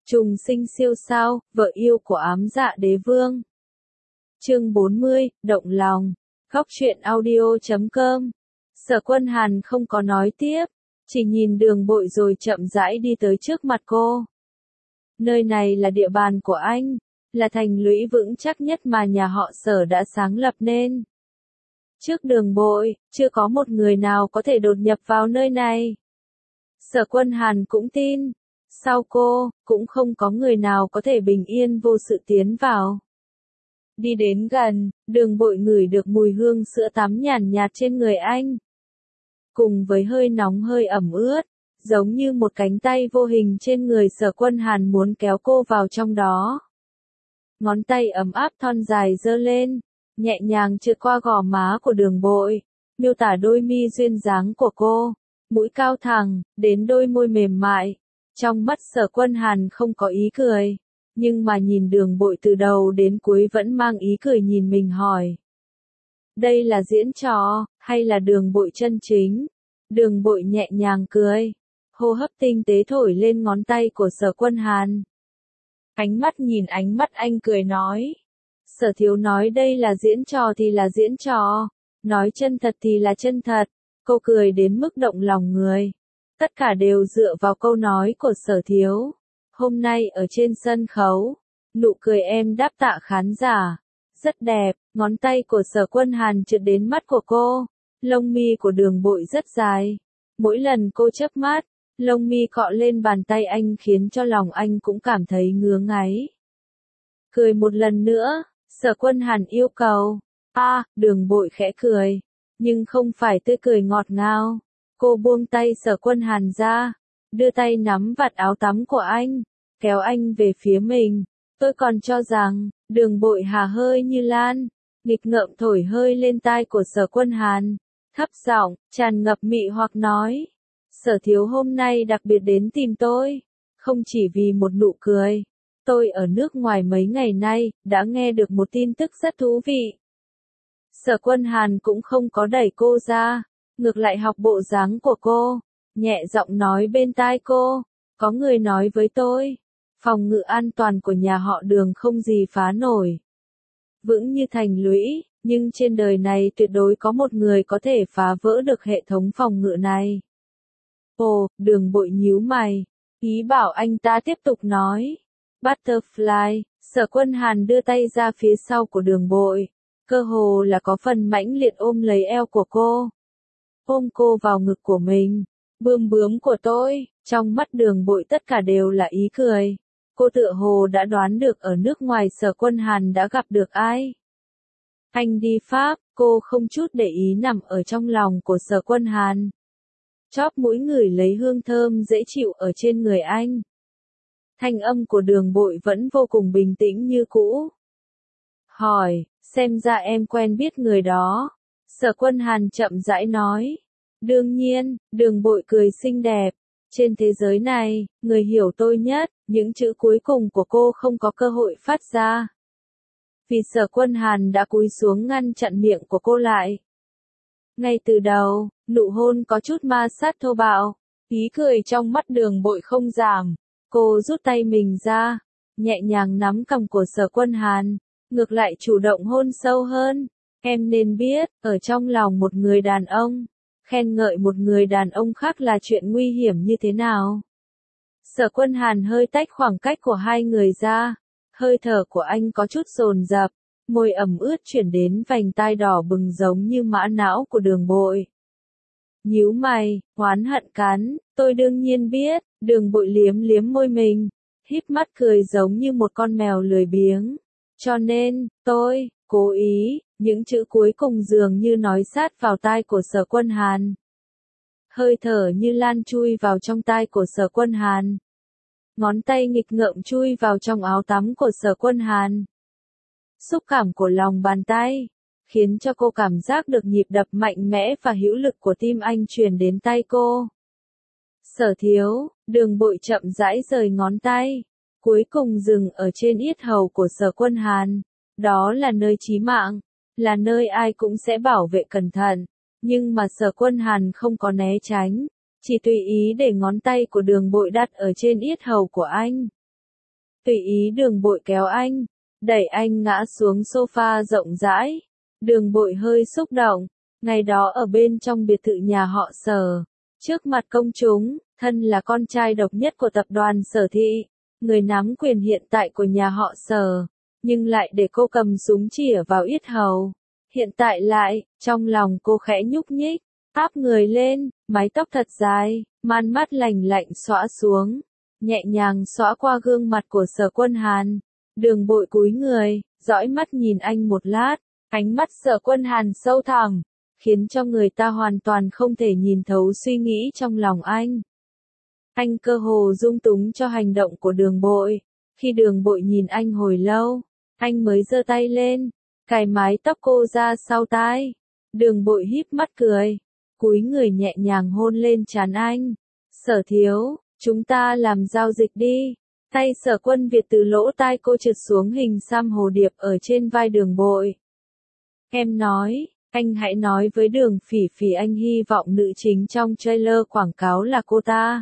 Trùng sinh siêu sao, vợ yêu của ám dạ đế vương. Chương 40, động lòng. Góc truyện audio.com. Sở Quân Hàn không có nói tiếp, chỉ nhìn Đường Bội rồi chậm rãi đi tới trước mặt cô. Nơi này là địa bàn của anh, là thành lũy vững chắc nhất mà nhà họ Sở đã sáng lập nên. Trước Đường Bội, chưa có một người nào có thể đột nhập vào nơi này. Sở Quân Hàn cũng tin, sau cô, cũng không có người nào có thể bình yên vô sự tiến vào. Đi đến gần, Đường Bội ngửi được mùi hương sữa tắm nhàn nhạt trên người anh. Cùng với hơi nóng hơi ẩm ướt, giống như một cánh tay vô hình trên người Sở Quân Hàn muốn kéo cô vào trong đó. Ngón tay ấm áp thon dài giơ lên, nhẹ nhàng trượt qua gò má của Đường Bội, miêu tả đôi mi duyên dáng của cô, mũi cao thẳng, đến đôi môi mềm mại. Trong mắt Sở Quân Hàn không có ý cười, nhưng mà nhìn Đường Bội từ đầu đến cuối vẫn mang ý cười nhìn mình hỏi. Đây là diễn trò, hay là Đường Bội chân chính? Đường Bội nhẹ nhàng cười, hô hấp tinh tế thổi lên ngón tay của Sở Quân Hàn. Ánh mắt nhìn ánh mắt anh cười nói. Sở thiếu nói đây là diễn trò thì là diễn trò, nói chân thật thì là chân thật, cô cười đến mức động lòng người. Tất cả đều dựa vào câu nói của Sở thiếu. Hôm nay ở trên sân khấu, nụ cười em đáp tạ khán giả. Rất đẹp, ngón tay của Sở Quân Hàn trượt đến mắt của cô. Lông mi của Đường Bội rất dài. Mỗi lần cô chớp mắt, lông mi cọ lên bàn tay anh khiến cho lòng anh cũng cảm thấy ngứa ngáy. Cười một lần nữa, Sở Quân Hàn yêu cầu. Đường Bội khẽ cười, nhưng không phải tươi cười ngọt ngào. Cô buông tay Sở Quân Hàn ra, đưa tay nắm vạt áo tắm của anh, kéo anh về phía mình. Tôi còn cho rằng, Đường Bội hà hơi như lan, nghịch ngợm thổi hơi lên tai của Sở Quân Hàn, thấp giọng, tràn ngập mị hoặc nói. Sở thiếu hôm nay đặc biệt đến tìm tôi, không chỉ vì một nụ cười. Tôi ở nước ngoài mấy ngày nay, đã nghe được một tin tức rất thú vị. Sở Quân Hàn cũng không có đẩy cô ra, ngược lại học bộ dáng của cô, nhẹ giọng nói bên tai cô, có người nói với tôi, phòng ngự an toàn của nhà họ Đường không gì phá nổi. Vững như thành lũy, nhưng trên đời này tuyệt đối có một người có thể phá vỡ được hệ thống phòng ngự này. Ồ, Đường Bội nhíu mày, ý bảo anh ta tiếp tục nói. Butterfly, Sở Quân Hàn đưa tay ra phía sau của Đường Bội, cơ hồ là có phần mãnh liệt ôm lấy eo của cô. Ôm cô vào ngực của mình, bướm bướm của tôi, trong mắt Đường Bội tất cả đều là ý cười. Cô tựa hồ đã đoán được ở nước ngoài Sở Quân Hàn đã gặp được ai. Anh đi Pháp, cô không chút để ý nằm ở trong lòng của Sở Quân Hàn. Chóp mũi ngửi lấy hương thơm dễ chịu ở trên người anh. Thanh âm của Đường Bội vẫn vô cùng bình tĩnh như cũ. Hỏi, xem ra em quen biết người đó. Sở Quân Hàn chậm rãi nói. Đương nhiên, Đường Bội cười xinh đẹp. Trên thế giới này, người hiểu tôi nhất, những chữ cuối cùng của cô không có cơ hội phát ra. Vì Sở Quân Hàn đã cúi xuống ngăn chặn miệng của cô lại. Ngay từ đầu, nụ hôn có chút ma sát thô bạo, ý cười trong mắt Đường Bội không giảm. Cô rút tay mình ra, nhẹ nhàng nắm cằm của Sở Quân Hàn, ngược lại chủ động hôn sâu hơn. Em nên biết, ở trong lòng một người đàn ông, khen ngợi một người đàn ông khác là chuyện nguy hiểm như thế nào. Sở Quân Hàn hơi tách khoảng cách của hai người ra, hơi thở của anh có chút dồn dập, môi ẩm ướt chuyển đến vành tai đỏ bừng giống như mã não của Đường Bội. Nhíu mày, oán hận cắn, tôi đương nhiên biết. Đường Bội liếm liếm môi mình, híp mắt cười giống như một con mèo lười biếng. Cho nên, tôi, cố ý, những chữ cuối cùng dường như nói sát vào tai của Sở Quân Hàn. Hơi thở như lan chui vào trong tai của Sở Quân Hàn. Ngón tay nghịch ngợm chui vào trong áo tắm của Sở Quân Hàn. Xúc cảm của lòng bàn tay, khiến cho cô cảm giác được nhịp đập mạnh mẽ và hữu lực của tim anh truyền đến tay cô. Sở thiếu, Đường Bội chậm rãi rời ngón tay, cuối cùng dừng ở trên yết hầu của Sở Quân Hàn. Đó là nơi chí mạng, là nơi ai cũng sẽ bảo vệ cẩn thận, nhưng mà Sở Quân Hàn không có né tránh, chỉ tùy ý để ngón tay của Đường Bội đặt ở trên yết hầu của anh. Tùy ý Đường Bội kéo anh, đẩy anh ngã xuống sofa rộng rãi. Đường Bội hơi xúc động, ngày đó ở bên trong biệt thự nhà họ Sở, trước mặt công chúng, thân là con trai độc nhất của tập đoàn Sở Thị, người nắm quyền hiện tại của nhà họ Sở, nhưng lại để cô cầm súng chĩa vào yết hầu. Hiện tại lại, trong lòng cô khẽ nhúc nhích, áp người lên, mái tóc thật dài, man mắt lành lạnh xõa xuống, nhẹ nhàng xõa qua gương mặt của Sở Quân Hàn. Đường Bội cúi người, dõi mắt nhìn anh một lát, ánh mắt Sở Quân Hàn sâu thẳm, khiến cho người ta hoàn toàn không thể nhìn thấu suy nghĩ trong lòng anh. Anh cơ hồ dung túng cho hành động của Đường Bội. Khi Đường Bội nhìn anh hồi lâu, anh mới giơ tay lên, cài mái tóc cô ra sau tai. Đường Bội híp mắt cười, cúi người nhẹ nhàng hôn lên trán anh. Sở thiếu, chúng ta làm giao dịch đi. Tay Sở Quân Việt từ lỗ tai cô trượt xuống hình xăm hồ điệp ở trên vai Đường Bội. Em nói, anh hãy nói với Đường Phỉ Phỉ anh hy vọng nữ chính trong trailer quảng cáo là cô ta.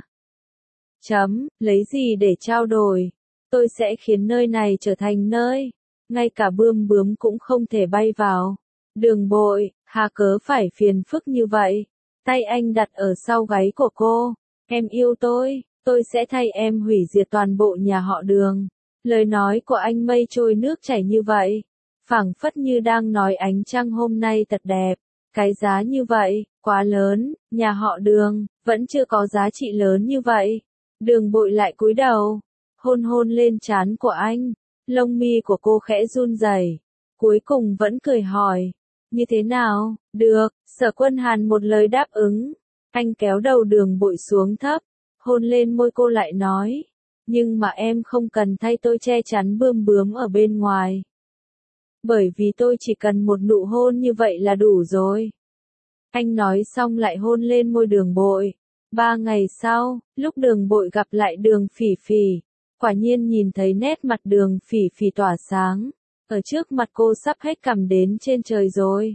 Lấy gì để trao đổi? Tôi sẽ khiến nơi này trở thành nơi, ngay cả bươm bướm cũng không thể bay vào. Đường Bội, hà cớ phải phiền phức như vậy? Tay anh đặt ở sau gáy của cô. Em yêu tôi sẽ thay em hủy diệt toàn bộ nhà họ Đường. Lời nói của anh mây trôi nước chảy như vậy, phảng phất như đang nói ánh trăng hôm nay thật đẹp. Cái giá như vậy, quá lớn, nhà họ Đường, vẫn chưa có giá trị lớn như vậy. Đường Bội lại cúi đầu, hôn hôn lên trán của anh, lông mi của cô khẽ run rẩy, cuối cùng vẫn cười hỏi, như thế nào? Được, Sở Quân Hàn một lời đáp ứng. Anh kéo đầu Đường Bội xuống thấp, hôn lên môi cô lại nói, nhưng mà em không cần thay tôi che chắn bươm bướm ở bên ngoài. Bởi vì tôi chỉ cần một nụ hôn như vậy là đủ rồi. Anh nói xong lại hôn lên môi Đường Bội. 3 ngày sau, lúc Đường Bội gặp lại Đường Phỉ Phỉ, quả nhiên nhìn thấy nét mặt Đường Phỉ Phỉ tỏa sáng. Ở trước mặt cô sắp hết cằm đến trên trời rồi.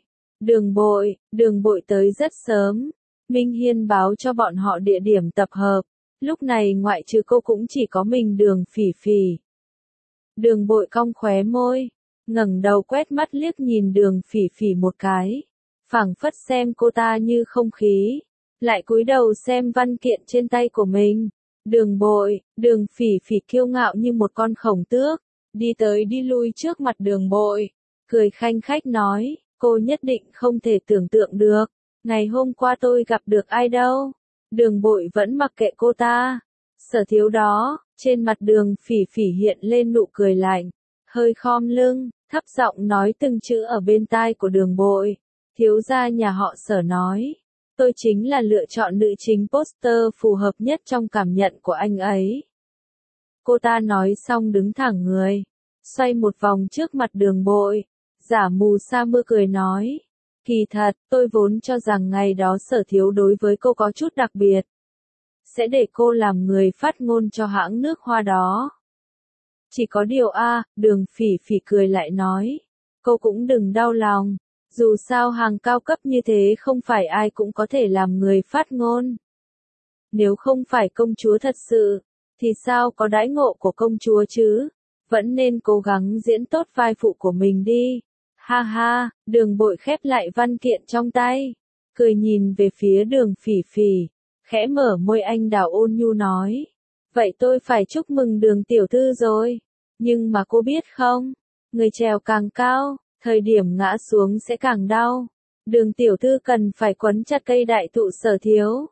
Đường Bội tới rất sớm. Minh Hiên báo cho bọn họ địa điểm tập hợp. Lúc này ngoại trừ cô cũng chỉ có mình Đường Phỉ Phỉ. Đường Bội cong khóe môi, ngẩng đầu quét mắt liếc nhìn Đường Phỉ Phỉ một cái, phảng phất xem cô ta như không khí, lại cúi đầu xem văn kiện trên tay của mình. Đường Bội, Đường Phỉ Phỉ kiêu ngạo như một con khổng tước, đi tới đi lui trước mặt Đường Bội, cười khanh khách nói, cô nhất định không thể tưởng tượng được, ngày hôm qua tôi gặp được ai đâu. Đường Bội vẫn mặc kệ cô ta. Sở thiếu đó, trên mặt Đường Phỉ Phỉ hiện lên nụ cười lạnh, hơi khom lưng, thấp giọng nói từng chữ ở bên tai của Đường Bội. Thiếu gia nhà họ Sở nói, tôi chính là lựa chọn nữ chính poster phù hợp nhất trong cảm nhận của anh ấy. Cô ta nói xong đứng thẳng người, xoay một vòng trước mặt Đường Bội, giả mù sa mưa cười nói, kỳ thật, tôi vốn cho rằng ngày đó Sở thiếu đối với cô có chút đặc biệt, sẽ để cô làm người phát ngôn cho hãng nước hoa đó. Chỉ có điều Đường Phỉ Phỉ cười lại nói, cô cũng đừng đau lòng, dù sao hàng cao cấp như thế không phải ai cũng có thể làm người phát ngôn. Nếu không phải công chúa thật sự, thì sao có đãi ngộ của công chúa chứ? Vẫn nên cố gắng diễn tốt vai phụ của mình đi. Ha ha, Đường Bội khép lại văn kiện trong tay, cười nhìn về phía Đường Phỉ Phỉ, khẽ mở môi anh đào ôn nhu nói, vậy tôi phải chúc mừng Đường tiểu thư rồi. Nhưng mà cô biết không, người trèo càng cao, thời điểm ngã xuống sẽ càng đau. Đường tiểu thư cần phải quấn chặt cây đại thụ Sở thiếu,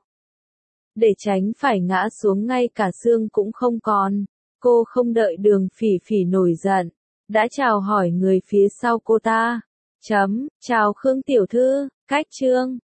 để tránh phải ngã xuống ngay cả xương cũng không còn. Cô không đợi Đường Phỉ Phỉ nổi giận, đã chào hỏi người phía sau cô ta. Chào Khương tiểu thư, cách chương.